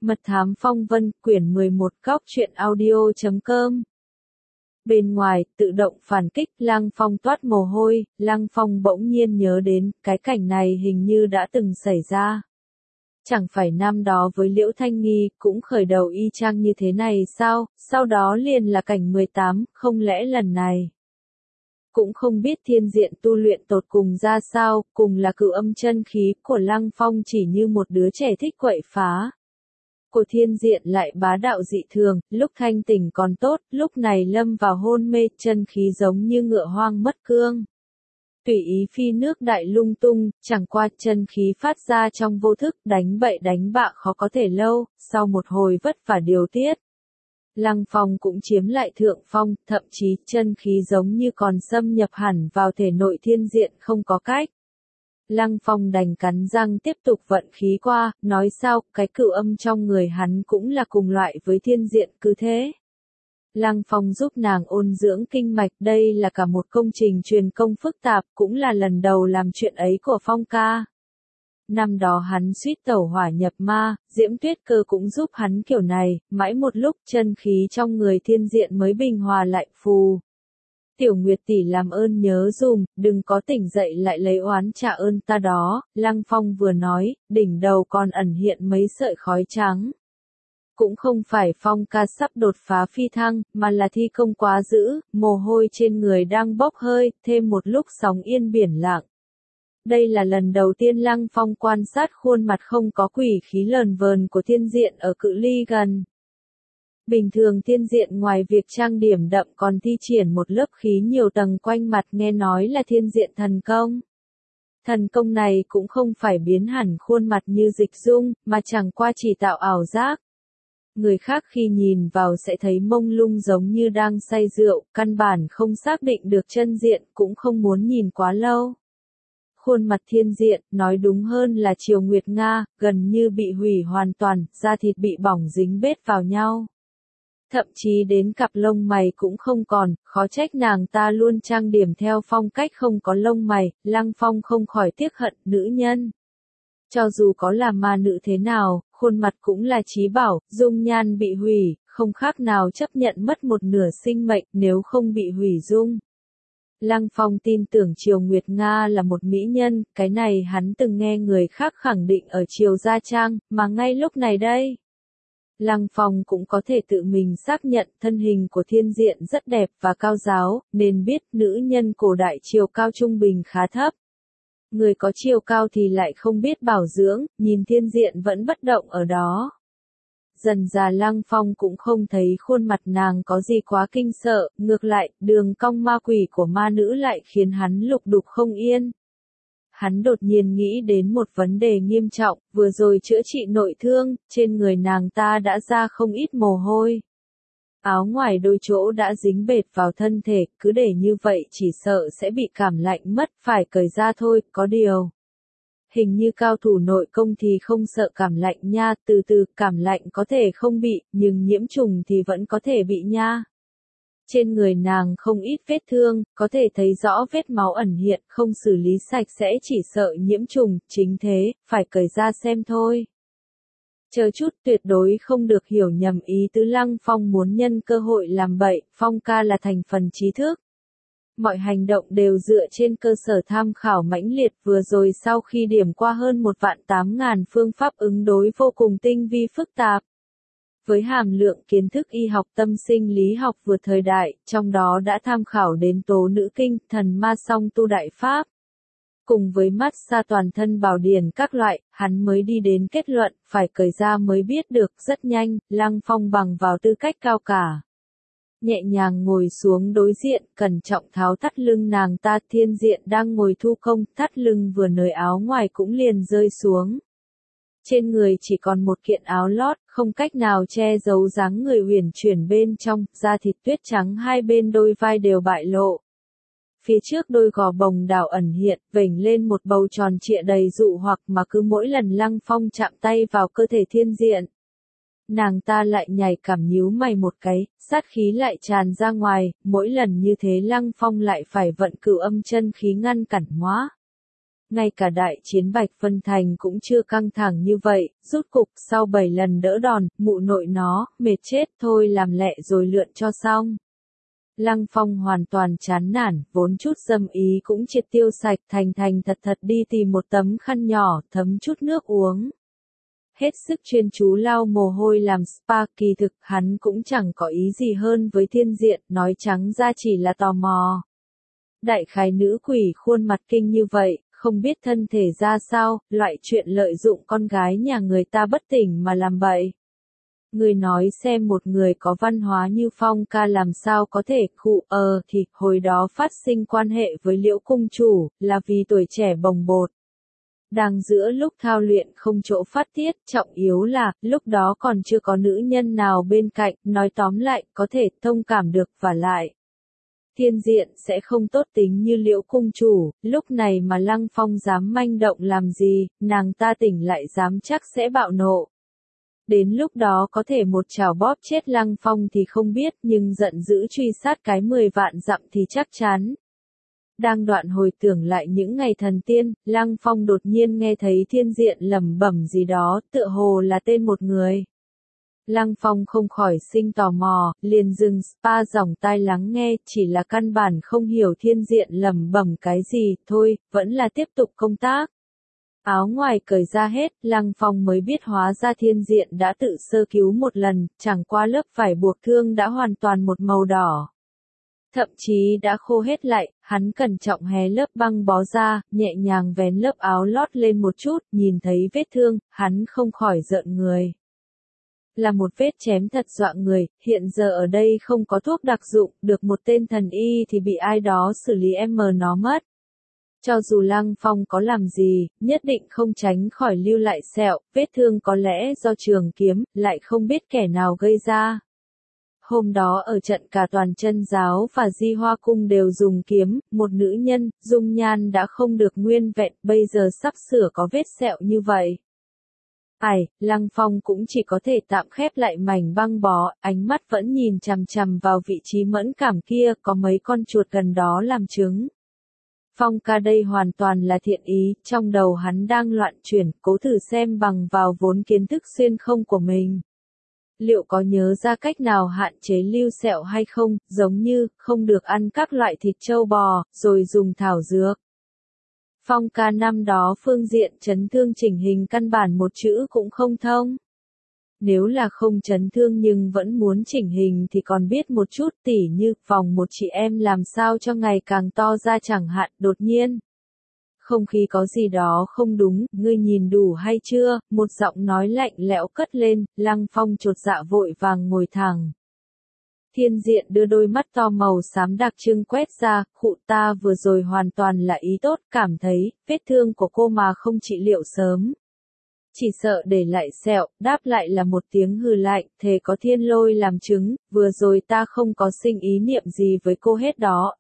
Mật thám phong vân, quyển 11, góc truyện audio.com. Bên ngoài, tự động phản kích, Lăng Phong toát mồ hôi, Lăng Phong bỗng nhiên nhớ đến, cái cảnh này hình như đã từng xảy ra. Chẳng phải năm đó với Liễu Thanh Nghi, cũng khởi đầu y chang như thế này sao, sau đó liền là cảnh 18, không lẽ lần này. Cũng không biết thiên diện tu luyện tột cùng ra sao, cùng là cửu âm chân khí của Lăng Phong chỉ như một đứa trẻ thích quậy phá. Của thiên diện lại bá đạo dị thường, lúc thanh tỉnh còn tốt, lúc này lâm vào hôn mê, chân khí giống như ngựa hoang mất cương. Tùy ý phi nước đại lung tung, chẳng qua chân khí phát ra trong vô thức, đánh bậy đánh bạ khó có thể lâu, sau một hồi vất vả điều tiết. Lăng Phong cũng chiếm lại thượng phong, thậm chí chân khí giống như còn xâm nhập hẳn vào thể nội thiên diện không có cách. Lăng Phong đành cắn răng tiếp tục vận khí qua, nói sao, cái cửu âm trong người hắn cũng là cùng loại với thiên diện cứ thế. Lăng Phong giúp nàng ôn dưỡng kinh mạch, đây là cả một công trình truyền công phức tạp, cũng là lần đầu làm chuyện ấy của Phong ca. Năm đó hắn suýt tẩu hỏa nhập ma, Diễm Tuyết Cơ cũng giúp hắn kiểu này, mãi một lúc chân khí trong người thiên diện mới bình hòa lại phù. Tiểu Nguyệt tỷ làm ơn nhớ dùm, đừng có tỉnh dậy lại lấy oán trả ơn ta đó, Lăng Phong vừa nói, đỉnh đầu còn ẩn hiện mấy sợi khói trắng. Cũng không phải Phong ca sắp đột phá phi thăng, mà là thi công quá dữ, mồ hôi trên người đang bốc hơi, thêm một lúc sóng yên biển lặng. Đây là lần đầu tiên Lăng Phong quan sát khuôn mặt không có quỷ khí lờn vờn của thiên diện ở cự ly gần. Bình thường thiên diện ngoài việc trang điểm đậm còn thi triển một lớp khí nhiều tầng quanh mặt, nghe nói là thiên diện thần công. Thần công này cũng không phải biến hẳn khuôn mặt như dịch dung, mà chẳng qua chỉ tạo ảo giác. Người khác khi nhìn vào sẽ thấy mông lung giống như đang say rượu, căn bản không xác định được chân diện, cũng không muốn nhìn quá lâu. Khuôn mặt thiên diện, nói đúng hơn là Triều Nguyệt Nga, gần như bị hủy hoàn toàn, da thịt bị bỏng dính bết vào nhau. Thậm chí đến cặp lông mày cũng không còn, khó trách nàng ta luôn trang điểm theo phong cách không có lông mày, Lăng Phong không khỏi tiếc hận nữ nhân. Cho dù có là ma nữ thế nào, khuôn mặt cũng là chí bảo, dung nhan bị hủy, không khác nào chấp nhận mất một nửa sinh mệnh nếu không bị hủy dung. Lăng Phong tin tưởng Triều Nguyệt Nga là một mỹ nhân, cái này hắn từng nghe người khác khẳng định ở Triều Gia Trang, mà ngay lúc này đây. Lăng Phong cũng có thể tự mình xác nhận thân hình của thiên diện rất đẹp và cao giáo, nên biết nữ nhân cổ đại chiều cao trung bình khá thấp. Người có chiều cao thì lại không biết bảo dưỡng, nhìn thiên diện vẫn bất động ở đó. Dần dà Lăng Phong cũng không thấy khuôn mặt nàng có gì quá kinh sợ, ngược lại, đường cong ma quỷ của ma nữ lại khiến hắn lục đục không yên. Hắn đột nhiên nghĩ đến một vấn đề nghiêm trọng, vừa rồi chữa trị nội thương, trên người nàng ta đã ra không ít mồ hôi. Áo ngoài đôi chỗ đã dính bệt vào thân thể, cứ để như vậy chỉ sợ sẽ bị cảm lạnh mất, phải cởi ra thôi, có điều. Hình như cao thủ nội công thì không sợ cảm lạnh nha, từ từ cảm lạnh có thể không bị, nhưng nhiễm trùng thì vẫn có thể bị nha. Trên người nàng không ít vết thương, có thể thấy rõ vết máu ẩn hiện, không xử lý sạch sẽ chỉ sợ nhiễm trùng, chính thế, phải cởi ra xem thôi. Chờ chút, tuyệt đối không được hiểu nhầm ý tứ Lăng Phong muốn nhân cơ hội làm bậy, Phong ca là thành phần trí thức. Mọi hành động đều dựa trên cơ sở tham khảo mãnh liệt, vừa rồi sau khi điểm qua hơn 1.800.000 phương pháp ứng đối vô cùng tinh vi phức tạp. Với hàm lượng kiến thức y học tâm sinh lý học vượt thời đại, trong đó đã tham khảo đến tố nữ kinh, thần ma song tu đại pháp. Cùng với mát xa toàn thân bảo điển các loại, hắn mới đi đến kết luận, phải cởi ra mới biết được, rất nhanh, Lăng Phong bằng vào tư cách cao cả. Nhẹ nhàng ngồi xuống đối diện, cẩn trọng tháo thắt lưng nàng ta, thiên diện đang ngồi thu công, thắt lưng vừa nới áo ngoài cũng liền rơi xuống. Trên người chỉ còn một kiện áo lót, không cách nào che giấu dáng người huyền chuyển bên trong, da thịt tuyết trắng hai bên đôi vai đều bại lộ. Phía trước đôi gò bồng đảo ẩn hiện, vểnh lên một bầu tròn trịa đầy dụ hoặc mà cứ mỗi lần Lăng Phong chạm tay vào cơ thể thiên diện. Nàng ta lại nhảy cảm nhíu mày một cái, sát khí lại tràn ra ngoài, mỗi lần như thế Lăng Phong lại phải vận cửu âm chân khí ngăn cản hóa. ngay cả đại chiến Bạch Vân Thành cũng chưa căng thẳng như vậy, rút cục sau 7 lần đỡ đòn, mụ nội nó, mệt chết thôi làm lẹ rồi lượn cho xong. Lăng Phong hoàn toàn chán nản, vốn chút dâm ý cũng triệt tiêu sạch, thành thành thật thật đi tìm một tấm khăn nhỏ, thấm chút nước uống. Hết sức chuyên chú lau mồ hôi làm spa, kỳ thực hắn cũng chẳng có ý gì hơn với Thiên Diện, nói trắng ra chỉ là tò mò. Đại khái nữ quỷ khuôn mặt kinh như vậy, không biết thân thể ra sao, loại chuyện lợi dụng con gái nhà người ta bất tỉnh mà làm bậy. Người nói xem một người có văn hóa như Phong ca làm sao có thể thì hồi đó phát sinh quan hệ với Liễu Cung Chủ, là vì tuổi trẻ bồng bột. Đang giữa lúc thao luyện không chỗ phát tiết, trọng yếu là, lúc đó còn chưa có nữ nhân nào bên cạnh, nói tóm lại, có thể thông cảm được và lại. Thiên Diện sẽ không tốt tính như Liễu Cung Chủ, lúc này mà Lăng Phong dám manh động làm gì, nàng ta tỉnh lại dám chắc sẽ bạo nộ. Đến lúc đó có thể một chảo bóp chết Lăng Phong thì không biết, nhưng giận dữ truy sát cái 10 vạn dặm thì chắc chắn. Đang đoạn hồi tưởng lại những ngày thần tiên, Lăng Phong đột nhiên nghe thấy Thiên Diện lẩm bẩm gì đó, tựa hồ là tên một người. Lăng Phong không khỏi sinh tò mò, liền dừng spa dòng tai lắng nghe, chỉ là căn bản không hiểu Thiên Diện lẩm bẩm cái gì, thôi, vẫn là tiếp tục công tác. Áo ngoài cởi ra hết, Lăng Phong mới biết hóa ra Thiên Diện đã tự sơ cứu một lần, chẳng qua lớp vải buộc thương đã hoàn toàn một màu đỏ. Thậm chí đã khô hết lại, hắn cẩn trọng hé lớp băng bó ra, nhẹ nhàng vén lớp áo lót lên một chút, nhìn thấy vết thương, hắn không khỏi rợn người. Là một vết chém thật dọa người, hiện giờ ở đây không có thuốc đặc dụng, được một tên thần y thì bị ai đó xử lý nó mất. Cho dù Lăng Phong có làm gì, nhất định không tránh khỏi lưu lại sẹo, vết thương có lẽ do trường kiếm, lại không biết kẻ nào gây ra. Hôm đó ở trận cả toàn chân giáo và Di Hoa Cung đều dùng kiếm, một nữ nhân, dung nhan đã không được nguyên vẹn, bây giờ sắp sửa có vết sẹo như vậy. Lăng Phong cũng chỉ có thể tạm khép lại mảnh băng bó, ánh mắt vẫn nhìn chằm chằm vào vị trí mẫn cảm kia, có mấy con chuột gần đó làm chứng. Phong ca đây hoàn toàn là thiện ý, trong đầu hắn đang loạn chuyển, cố thử xem bằng vào vốn kiến thức xuyên không của mình. Liệu có nhớ ra cách nào hạn chế lưu sẹo hay không, giống như, không được ăn các loại thịt trâu bò, rồi dùng thảo dược. Phong ca năm đó phương diện chấn thương chỉnh hình căn bản một chữ cũng không thông. Nếu là không chấn thương nhưng vẫn muốn chỉnh hình thì còn biết một chút, tỉ như vòng một chị em làm sao cho ngày càng to ra chẳng hạn, đột nhiên. Không khí có gì đó không đúng, ngươi nhìn đủ hay chưa, một giọng nói lạnh lẽo cất lên, Lăng Phong chột dạ vội vàng ngồi thẳng. Thiên Diện đưa đôi mắt to màu xám đặc trưng quét ra, khụ ta vừa rồi hoàn toàn là ý tốt, cảm thấy, vết thương của cô mà không trị liệu sớm. Chỉ sợ để lại sẹo, đáp lại là một tiếng hừ lạnh, thề có thiên lôi làm chứng, vừa rồi ta không có sinh ý niệm gì với cô hết đó,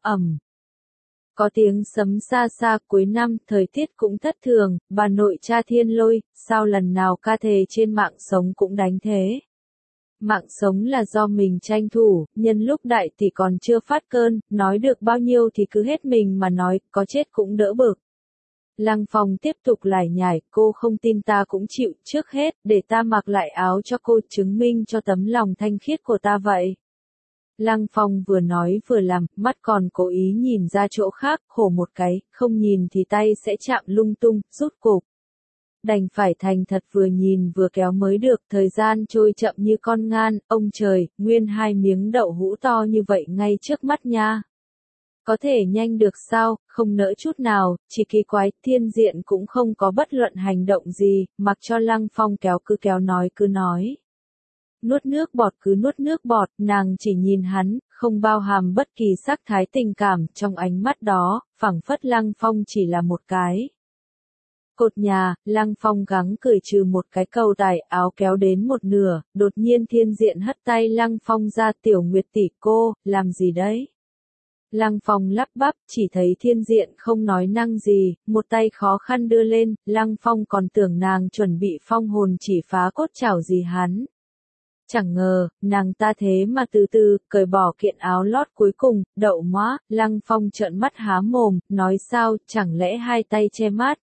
Có tiếng sấm xa xa cuối năm, thời tiết cũng thất thường, bà nội cha thiên lôi, sao lần nào ca thề trên mạng sống cũng đánh thế. Mạng sống là do mình tranh thủ, nhân lúc đại thì còn chưa phát cơn, nói được bao nhiêu thì cứ hết mình mà nói, có chết cũng đỡ bực. Lăng Phong tiếp tục lải nhải, cô không tin ta cũng chịu, trước hết, để ta mặc lại áo cho cô chứng minh cho tấm lòng thanh khiết của ta vậy. Lăng Phong vừa nói vừa làm, mắt còn cố ý nhìn ra chỗ khác, khổ một cái, không nhìn thì tay sẽ chạm lung tung, rút cục. Đành phải thành thật vừa nhìn vừa kéo mới được, thời gian trôi chậm như con ngan, ông trời, nguyên 2 miếng đậu hũ to như vậy ngay trước mắt nha. Có thể nhanh được sao, không nỡ chút nào, chỉ kỳ quái, Thiên Diện cũng không có bất luận hành động gì, mặc cho Lăng Phong kéo cứ nói. Nuốt nước bọt cứ nuốt nước bọt, nàng chỉ nhìn hắn, không bao hàm bất kỳ sắc thái tình cảm, trong ánh mắt đó, phảng phất Lăng Phong chỉ là một cái cột nhà. Lăng Phong gắng cười trừ một cái câu tài áo kéo đến một nửa, đột nhiên Thiên Diện hất tay Lăng Phong ra, Tiểu Nguyệt tỷ cô, làm gì đấy? Lăng Phong lắp bắp, chỉ thấy Thiên Diện không nói năng gì, một tay khó khăn đưa lên, Lăng Phong còn tưởng nàng chuẩn bị phong hồn chỉ phá cốt chảo gì hắn. Chẳng ngờ, nàng ta thế mà từ từ, cởi bỏ kiện áo lót cuối cùng, đậu móa, Lăng Phong trợn mắt há mồm, nói sao, chẳng lẽ 2 tay che mát,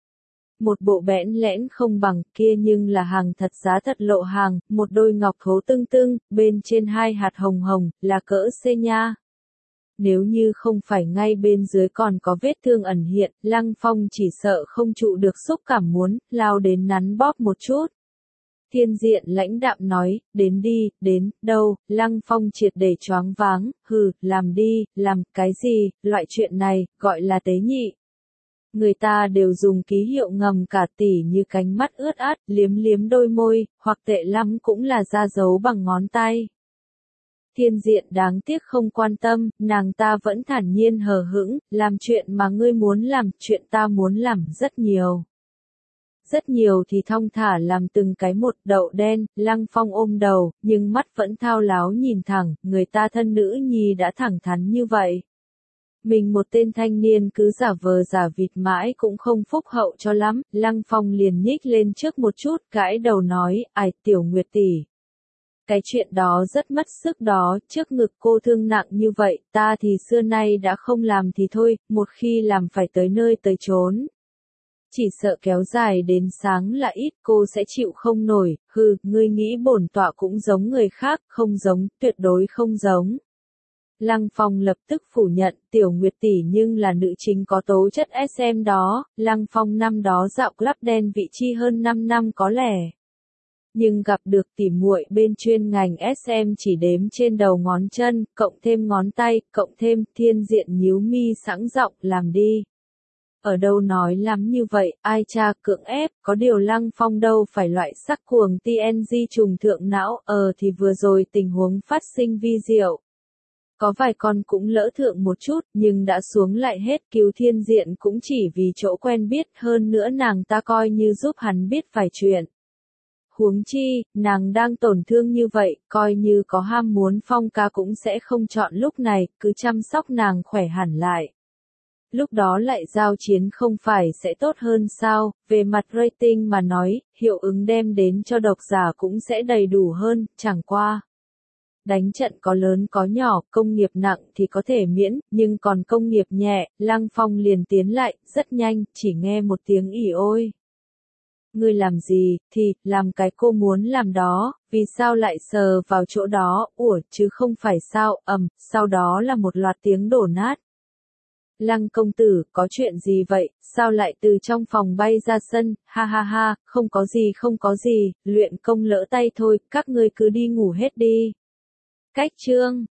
Một bộ bẽn lẽn không bằng kia nhưng là hàng thật giá thật lộ hàng, một đôi ngọc thố tưng tưng, bên trên hai hạt hồng hồng, là cỡ C nha. Nếu như không phải ngay bên dưới còn có vết thương ẩn hiện, Lăng Phong chỉ sợ không trụ được xúc cảm muốn, lao đến nắn bóp một chút. Thiên Diện lãnh đạm nói, đến đi, đến, đâu, Lăng Phong triệt để choáng váng, hừ, làm đi, làm, cái gì, loại chuyện này, gọi là tế nhị. Người ta đều dùng ký hiệu ngầm cả tỉ như cánh mắt ướt át, liếm liếm đôi môi, hoặc tệ lắm cũng là ra dấu bằng ngón tay. Thiên Diện đáng tiếc không quan tâm, nàng ta vẫn thản nhiên hờ hững, làm chuyện mà ngươi muốn làm, chuyện ta muốn làm rất nhiều. Rất nhiều thì thong thả làm từng cái một đậu đen, Lăng Phong ôm đầu, nhưng mắt vẫn thao láo nhìn thẳng, người ta thân nữ nhi đã thẳng thắn như vậy. Mình một tên thanh niên cứ giả vờ giả vịt mãi cũng không phúc hậu cho lắm, Lăng Phong liền nhích lên trước một chút, gãi đầu nói, ai Tiểu Nguyệt tỷ. Cái chuyện đó rất mất sức đó, trước ngực cô thương nặng như vậy, ta thì xưa nay đã không làm thì thôi, một khi làm phải tới nơi tới chốn. Chỉ sợ kéo dài đến sáng là ít cô sẽ chịu không nổi, hừ, ngươi nghĩ bổn tọa cũng giống người khác, không giống, tuyệt đối không giống. Lăng Phong lập tức phủ nhận, Tiểu Nguyệt tỷ nhưng là nữ chính có tố chất SM đó, Lăng Phong năm đó dạo club đen vị chi hơn 5 năm có lẽ. Nhưng gặp được tỉ muội bên chuyên ngành SM chỉ đếm trên đầu ngón chân, cộng thêm ngón tay, cộng thêm Thiên Diện nhíu mi sẵn giọng, làm đi. Ở đâu nói lắm như vậy, ai cha cưỡng ép, có điều Lăng Phong đâu phải loại sắc cuồng TNG trùng thượng não, thì vừa rồi tình huống phát sinh vi diệu. Có vài con cũng lỡ thượng một chút, nhưng đã xuống lại hết, cứu Thiên Diện cũng chỉ vì chỗ quen biết, hơn nữa nàng ta coi như giúp hắn biết vài chuyện. Huống chi, nàng đang tổn thương như vậy, coi như có ham muốn Phong ca cũng sẽ không chọn lúc này, cứ chăm sóc nàng khỏe hẳn lại. Lúc đó lại giao chiến không phải sẽ tốt hơn sao, về mặt rating mà nói, hiệu ứng đem đến cho độc giả cũng sẽ đầy đủ hơn, chẳng qua. Đánh trận có lớn có nhỏ, công nghiệp nặng thì có thể miễn, nhưng còn công nghiệp nhẹ, Lăng Phong liền tiến lại, rất nhanh, chỉ nghe một tiếng ỉ ôi. Ngươi làm gì, thì, làm cái cô muốn làm đó, vì sao lại sờ vào chỗ đó, chứ không phải sao, sau đó là một loạt tiếng đổ nát. Lăng công tử, có chuyện gì vậy, sao lại từ trong phòng bay ra sân, ha ha ha, không có gì, luyện công lỡ tay thôi, các ngươi cứ đi ngủ hết đi. Cách chương